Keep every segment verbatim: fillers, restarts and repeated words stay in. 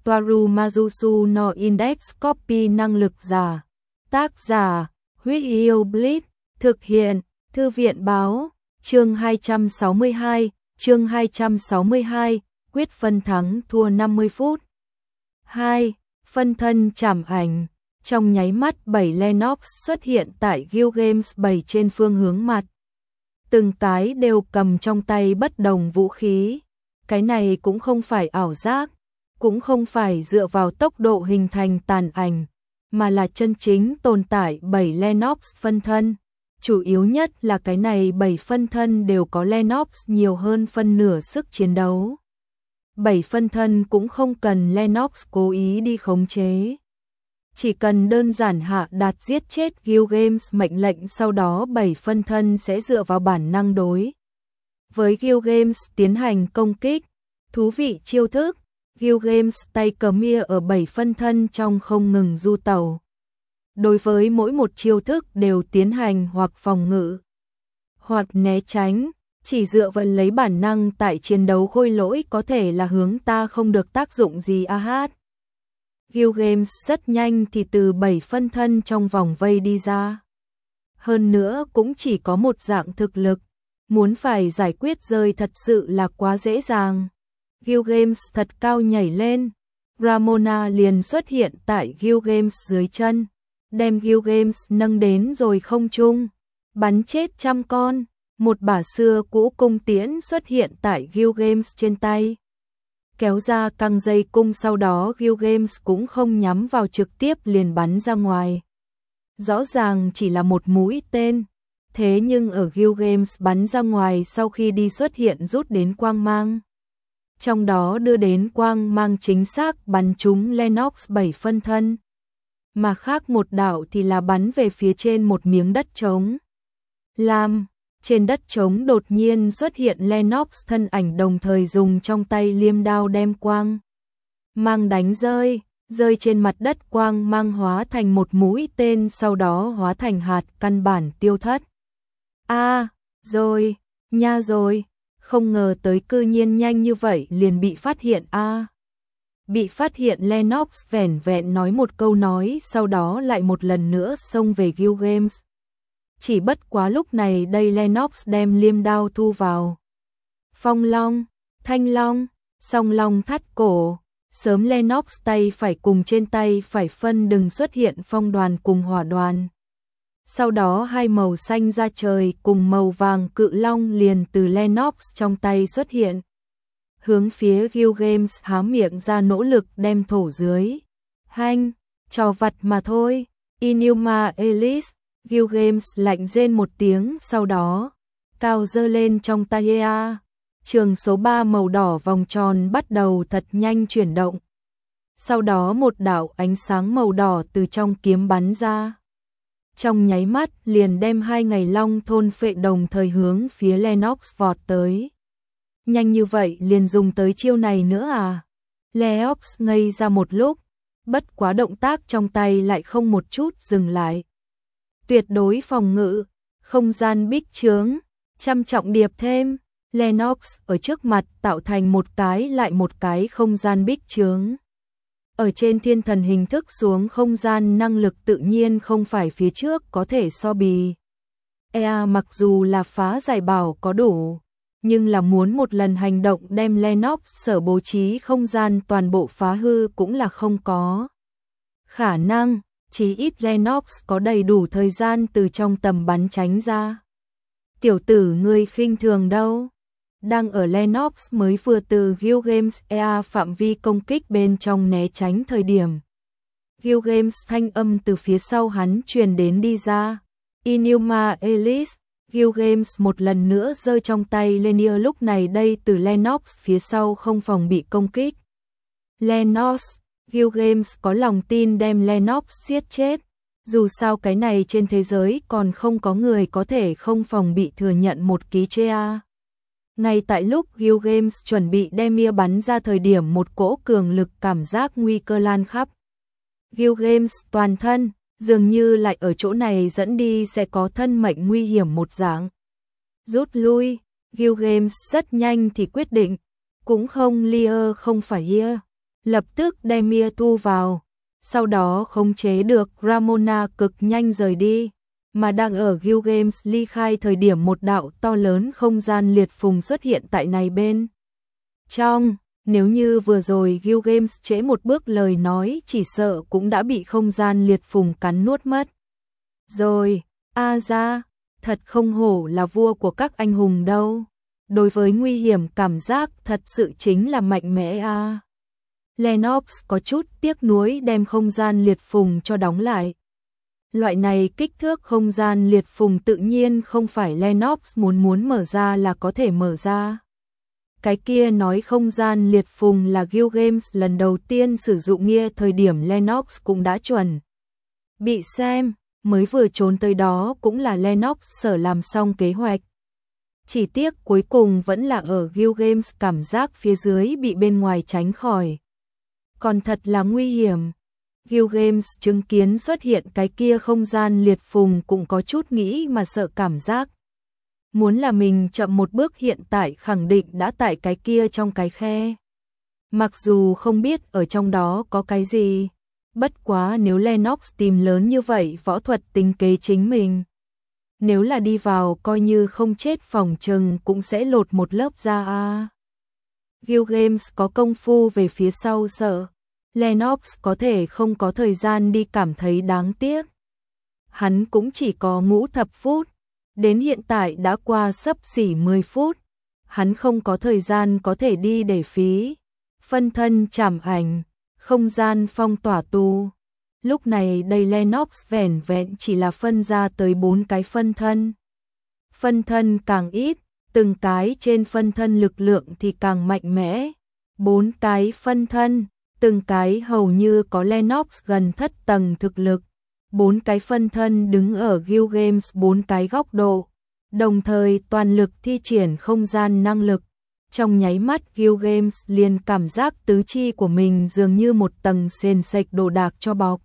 Toaru Majusu no Index Copy năng lực giả. Tác giả, Huyết Yêu Blitz, thực hiện, Thư viện báo, chương hai trăm sáu mươi hai, chương hai trăm sáu mươi hai, quyết phân thắng thua năm mươi phút. hai. Phân thân chạm ảnh. Trong nháy mắt bảy Lennox xuất hiện tại Guild Games bảy trên phương hướng mặt. Từng cái đều cầm trong tay bất đồng vũ khí. Cái này cũng không phải ảo giác, cũng không phải dựa vào tốc độ hình thành tàn ảnh, mà là chân chính tồn tại bảy Lennox phân thân. Chủ yếu nhất là cái này bảy phân thân đều có Lennox nhiều hơn phân nửa sức chiến đấu. bảy phân thân cũng không cần Lennox cố ý đi khống chế. Chỉ cần đơn giản hạ đạt giết chết Guild Games mệnh lệnh, sau đó bảy phân thân sẽ dựa vào bản năng đối với Guild Games tiến hành công kích. Thú vị chiêu thức, Guild Games tay cờ mia ở bảy phân thân trong không ngừng du tẩu. Đối với mỗi một chiêu thức đều tiến hành hoặc phòng ngự, hoặc né tránh, chỉ dựa vào lấy bản năng tại chiến đấu khôi lỗi có thể là hướng ta không được tác dụng gì a hát. Guild Games rất nhanh thì từ bảy phân thân trong vòng vây đi ra. Hơn nữa cũng chỉ có một dạng thực lực, muốn phải giải quyết rơi thật sự là quá dễ dàng. Guild Games thật cao nhảy lên, Ramona liền xuất hiện tại Guild Games dưới chân, đem Guild Games nâng đến rồi không trung, bắn chết trăm con. Một bả xưa cũ cung tiễn xuất hiện tại Guild Games trên tay, kéo ra căng dây cung, sau đó Guild Games cũng không nhắm vào, trực tiếp liền bắn ra ngoài. Rõ ràng chỉ là một mũi tên, thế nhưng ở Guild Games bắn ra ngoài sau khi đi xuất hiện rút đến quang mang. Trong đó đưa đến quang mang chính xác bắn trúng Lennox bảy phân thân, mà khác một đạo thì là bắn về phía trên một miếng đất trống. Lam, trên đất trống đột nhiên xuất hiện Lennox thân ảnh, đồng thời dùng trong tay liêm đao đem quang mang đánh rơi, rơi trên mặt đất, quang mang hóa thành một mũi tên, sau đó hóa thành hạt căn bản tiêu thất. A, à, rồi, nha rồi, không ngờ tới cư nhiên nhanh như vậy liền bị phát hiện a. À. Bị phát hiện, Lennox vẻn vẹn nói một câu nói, sau đó lại một lần nữa xông về Guild Games. Chỉ bất quá lúc này đây Lennox đem liêm đao thu vào. Phong long, thanh long, song long thắt cổ. Sớm Lennox tay phải cùng trên tay phải phân đừng xuất hiện phong đoàn cùng hỏa đoàn. Sau đó hai màu xanh ra trời cùng màu vàng cự long liền từ Lennox trong tay xuất hiện. Hướng phía Guild Games há miệng ra nỗ lực đem thổ dưới. Hanh, trò vặt mà thôi. Inuma Elise. Guild Games lạnh rên một tiếng, sau đó cao dơ lên trong tay a. Trường số ba màu đỏ vòng tròn bắt đầu thật nhanh chuyển động. Sau đó một đạo ánh sáng màu đỏ từ trong kiếm bắn ra. Trong nháy mắt liền đem hai ngày long thôn phệ đồng thời hướng phía Lennox vọt tới. Nhanh như vậy liền dùng tới chiêu này nữa à? Lennox ngây ra một lúc, bất quá động tác trong tay lại không một chút dừng lại. Tuyệt đối phòng ngự, không gian bích chướng, trăm trọng điệp thêm, Lennox ở trước mặt tạo thành một cái lại một cái không gian bích chướng. Ở trên thiên thần hình thức xuống, không gian năng lực tự nhiên không phải phía trước có thể so bì. e a mặc dù là phá giải bảo có đủ, nhưng là muốn một lần hành động đem Lennox sở bố trí không gian toàn bộ phá hư cũng là không có khả năng. Chí ít Lennox có đầy đủ thời gian từ trong tầm bắn tránh ra. Tiểu tử ngươi khinh thường đâu? Đang ở Lennox mới vừa từ Guild Games e a phạm vi công kích bên trong né tránh thời điểm. Guild Games thanh âm từ phía sau hắn truyền đến đi ra. Inuma Elise. Guild Games một lần nữa giơ trong tay Lanier, lúc này đây từ Lennox phía sau không phòng bị công kích. Lennox. Guild Games có lòng tin đem Lennox giết chết. Dù sao cái này trên thế giới còn không có người có thể không phòng bị thừa nhận một ký chê a. Ngay tại lúc Guild Games chuẩn bị đem mia bắn ra thời điểm, một cỗ cường lực cảm giác nguy cơ lan khắp Guild Games toàn thân, dường như lại ở chỗ này dẫn đi sẽ có thân mệnh nguy hiểm một dạng. Rút lui, Guild Games rất nhanh thì quyết định, cũng không Lear không phải Year. lập tức đem Mia thu vào, sau đó khống chế được Ramona cực nhanh rời đi, mà đang ở Guild Games ly khai thời điểm một đạo to lớn không gian liệt phùng xuất hiện tại này bên trong. Nếu như vừa rồi Guild Games trễ một bước lời nói chỉ sợ cũng đã bị không gian liệt phùng cắn nuốt mất. Rồi, a ra, thật không hổ là vua của các anh hùng đâu. Đối với nguy hiểm cảm giác thật sự chính là mạnh mẽ a. À. Lennox có chút tiếc nuối đem không gian liệt phùng cho đóng lại. Loại này kích thước không gian liệt phùng tự nhiên không phải Lennox muốn muốn mở ra là có thể mở ra. Cái kia nói không gian liệt phùng là Guild Games lần đầu tiên sử dụng nghĩa thời điểm Lennox cũng đã chuẩn. Bị xem, mới vừa trốn tới đó cũng là Lennox sở làm xong kế hoạch. Chỉ tiếc cuối cùng vẫn là ở Guild Games cảm giác phía dưới bị bên ngoài tránh khỏi. Còn thật là nguy hiểm. Guild Games chứng kiến xuất hiện cái kia không gian liệt phùng cũng có chút nghĩ mà sợ cảm giác. Muốn là mình chậm một bước hiện tại khẳng định đã tại cái kia trong cái khe. Mặc dù không biết ở trong đó có cái gì. Bất quá nếu Lennox tìm lớn như vậy võ thuật tính kế chính mình. Nếu là đi vào coi như không chết phòng trừng cũng sẽ lột một lớp da a. Guild Games có công phu về phía sau sợ. Lennox có thể không có thời gian đi cảm thấy đáng tiếc. Hắn cũng chỉ có ngũ thập phút. Đến hiện tại đã qua xấp xỉ mười phút. Hắn không có thời gian có thể đi để phí. Phân thân trảm ảnh. Không gian phong tỏa tù. Lúc này đây Lennox vẻn vẹn chỉ là phân ra tới bốn cái phân thân. Phân thân càng ít, từng cái trên phân thân lực lượng thì càng mạnh mẽ. Bốn cái phân thân, từng cái hầu như có Lennox gần thất tầng thực lực. Bốn cái phân thân đứng ở Guild Games bốn cái góc độ, đồng thời toàn lực thi triển không gian năng lực. Trong nháy mắt Guild Games liền cảm giác tứ chi của mình dường như một tầng sền sệt đồ đạc cho bọc.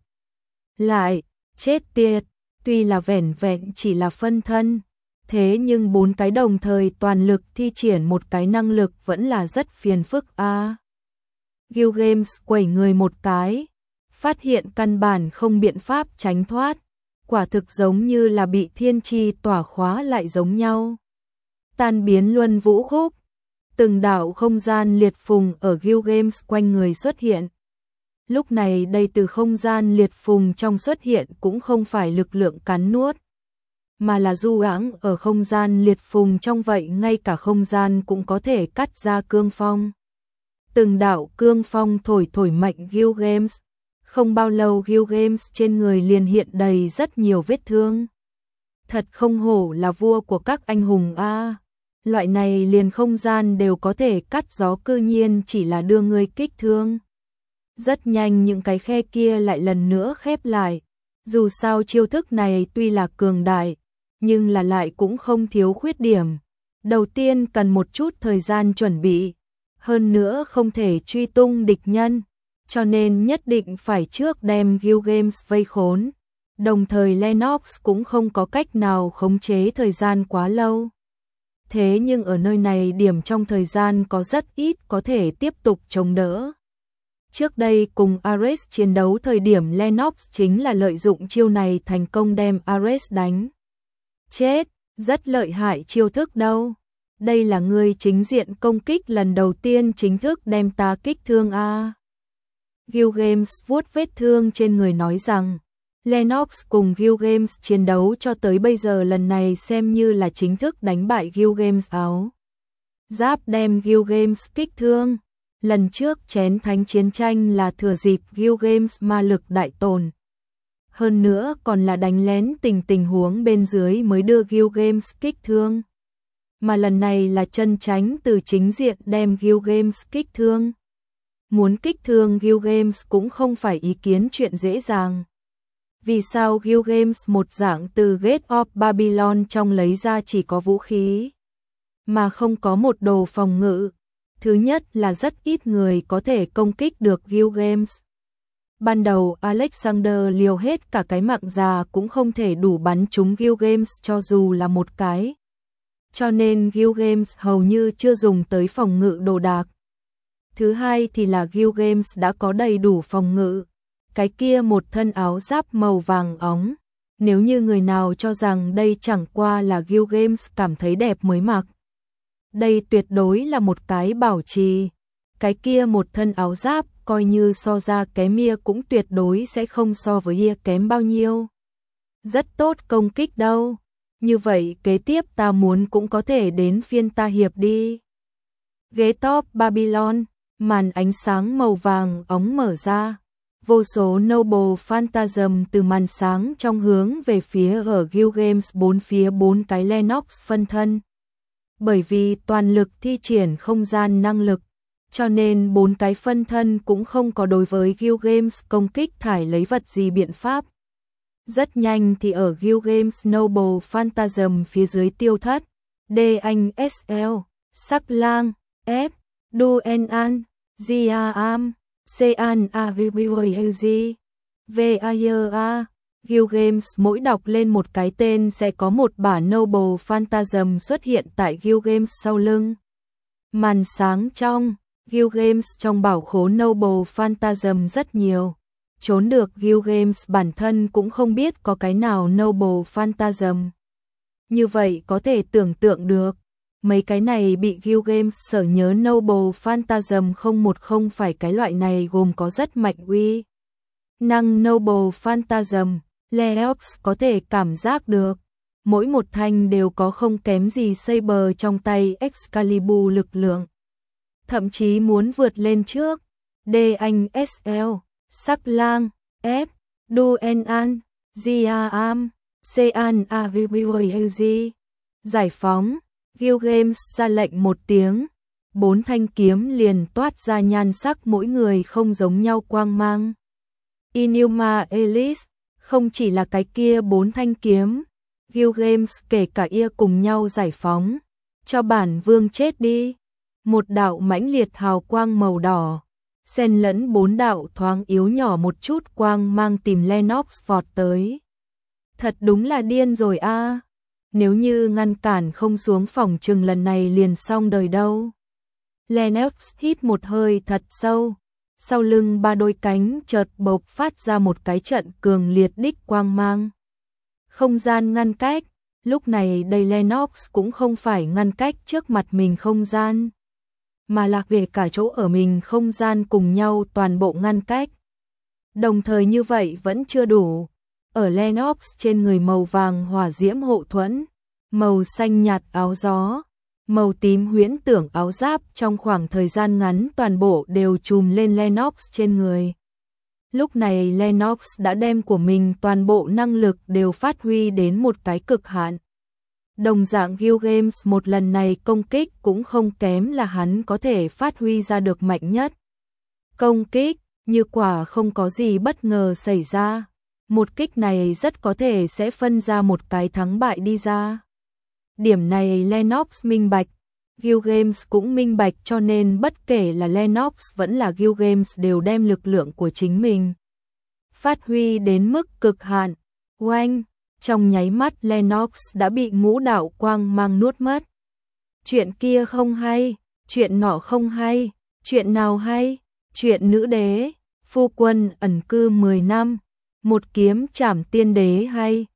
Lại, chết tiệt, tuy là vẻn vẹn chỉ là phân thân, thế nhưng bốn cái đồng thời toàn lực thi triển một cái năng lực vẫn là rất phiền phức a. À. Guild Games quẩy người một cái, phát hiện căn bản không biện pháp tránh thoát, quả thực giống như là bị thiên chi tỏa khóa lại giống nhau. Tan biến luân vũ khúc, từng đạo không gian liệt phùng ở Guild Games quanh người xuất hiện. Lúc này đây từ không gian liệt phùng trong xuất hiện cũng không phải lực lượng cắn nuốt, mà là du ãng ở không gian liệt phùng trong vậy ngay cả không gian cũng có thể cắt ra cương phong. Từng đạo cương phong thổi thổi mạnh Guild Games, không bao lâu Guild Games trên người liền hiện đầy rất nhiều vết thương. Thật không hổ là vua của các anh hùng a. À. Loại này liền không gian đều có thể cắt gió cư nhiên chỉ là đưa người kích thương. Rất nhanh những cái khe kia lại lần nữa khép lại. Dù sao chiêu thức này tuy là cường đại, nhưng là lại cũng không thiếu khuyết điểm. Đầu tiên cần một chút thời gian chuẩn bị, hơn nữa không thể truy tung địch nhân, cho nên nhất định phải trước đem Guild Games vây khốn. Đồng thời Lennox cũng không có cách nào khống chế thời gian quá lâu. Thế nhưng ở nơi này điểm trong thời gian có rất ít có thể tiếp tục chống đỡ. Trước đây cùng Ares chiến đấu thời điểm Lennox chính là lợi dụng chiêu này thành công đem Ares đánh chết, rất lợi hại chiêu thức đâu. Đây là người chính diện công kích lần đầu tiên chính thức đem ta kích thương a. À. Guild Games vuốt vết thương trên người nói rằng, Lennox cùng Guild Games chiến đấu cho tới bây giờ lần này xem như là chính thức đánh bại Guild Games áo. Giáp đem Guild Games kích thương. Lần trước chén thánh chiến tranh là thừa dịp Guild Games ma lực đại tồn. Hơn nữa còn là đánh lén tình tình huống bên dưới mới đưa Guild Games kích thương. Mà lần này là chân tránh từ chính diện đem Guild Games kích thương. Muốn kích thương Guild Games cũng không phải ý kiến chuyện dễ dàng. Vì sao Guild Games một dạng từ Gate of Babylon trong lấy ra chỉ có vũ khí, mà không có một đồ phòng ngự? Thứ nhất là rất ít người có thể công kích được Guild Games. Ban đầu Alexander liều hết cả cái mạng già cũng không thể đủ bắn trúng Guild Games cho dù là một cái. Cho nên Guild Games hầu như chưa dùng tới phòng ngự đồ đạc. Thứ hai thì là Guild Games đã có đầy đủ phòng ngự. Cái kia một thân áo giáp màu vàng óng. Nếu như người nào cho rằng đây chẳng qua là Guild Games cảm thấy đẹp mới mặc. Đây tuyệt đối là một cái bảo trì. Cái kia một thân áo giáp coi như so ra kém Mia cũng tuyệt đối sẽ không so với Ia kém bao nhiêu. Rất tốt công kích đâu. Như vậy kế tiếp ta muốn cũng có thể đến phiên ta hiệp đi. Ghế top Babylon, màn ánh sáng màu vàng óng mở ra. Vô số Noble Phantasm từ màn sáng trong hướng về phía ở Guild Games bốn phía bốn cái Lennox phân thân. Bởi vì toàn lực thi triển không gian năng lực, cho nên bốn cái phân thân cũng không có đối với Guild Games công kích thải lấy vật gì biện pháp. Rất nhanh thì ở Guild Games Noble Phantasm phía dưới tiêu thất, D anh ét lờ, Sắc Lang, F, Duen An, Gia Am, Sean A V B G, V A Y A. Guild Games mỗi đọc lên một cái tên sẽ có một bả Noble Phantasm xuất hiện tại Guild Games sau lưng. Màn sáng trong Guild Games trong bảo khố Noble Phantasm rất nhiều. Trốn được Guild Games bản thân cũng không biết có cái nào Noble Phantasm. Như vậy có thể tưởng tượng được, mấy cái này bị Guild Games sở nhớ Noble Phantasm không một không phải cái loại này gồm có rất mạnh uy năng Noble Phantasm. Leox có thể cảm giác được, mỗi một thanh đều có không kém gì Saber trong tay Excalibur lực lượng. Thậm chí muốn vượt lên trước, D anh ét lờ, Sắc Lang, F, Duen An, Gia Am, Sean A V B G. Giải phóng, Guild Games ra lệnh một tiếng, bốn thanh kiếm liền toát ra nhan sắc mỗi người không giống nhau quang mang. Inuma Elise, không chỉ là cái kia bốn thanh kiếm, Guild Games kể cả Ia cùng nhau giải phóng, cho bản vương chết đi. Một đạo mãnh liệt hào quang màu đỏ, xen lẫn bốn đạo thoáng yếu nhỏ một chút quang mang tìm Lennox vọt tới. Thật đúng là điên rồi a. À. Nếu như ngăn cản không xuống phòng trừng lần này liền xong đời đâu. Lennox hít một hơi thật sâu. Sau lưng ba đôi cánh chợt bộc phát ra một cái trận cường liệt đích quang mang. Không gian ngăn cách, lúc này đây Lennox cũng không phải ngăn cách trước mặt mình không gian, mà là về cả chỗ ở mình không gian cùng nhau toàn bộ ngăn cách. Đồng thời như vậy vẫn chưa đủ, ở Lennox trên người màu vàng hỏa diễm hộ thuẫn, màu xanh nhạt áo gió, màu tím huyễn tưởng áo giáp trong khoảng thời gian ngắn toàn bộ đều trùm lên Lennox trên người. Lúc này Lennox đã đem của mình toàn bộ năng lực đều phát huy đến một cái cực hạn. Đồng dạng Guild Games một lần này công kích cũng không kém là hắn có thể phát huy ra được mạnh nhất. Công kích, như quả không có gì bất ngờ xảy ra. Một kích này rất có thể sẽ phân ra một cái thắng bại đi ra. Điểm này Lennox minh bạch, Guild Games cũng minh bạch cho nên bất kể là Lennox vẫn là Guild Games đều đem lực lượng của chính mình phát huy đến mức cực hạn. Oanh, trong nháy mắt Lennox đã bị ngũ đạo quang mang nuốt mất. Chuyện kia không hay, chuyện nọ không hay, chuyện nào hay, chuyện nữ đế, phu quân ẩn cư mười năm, một kiếm trảm tiên đế hay.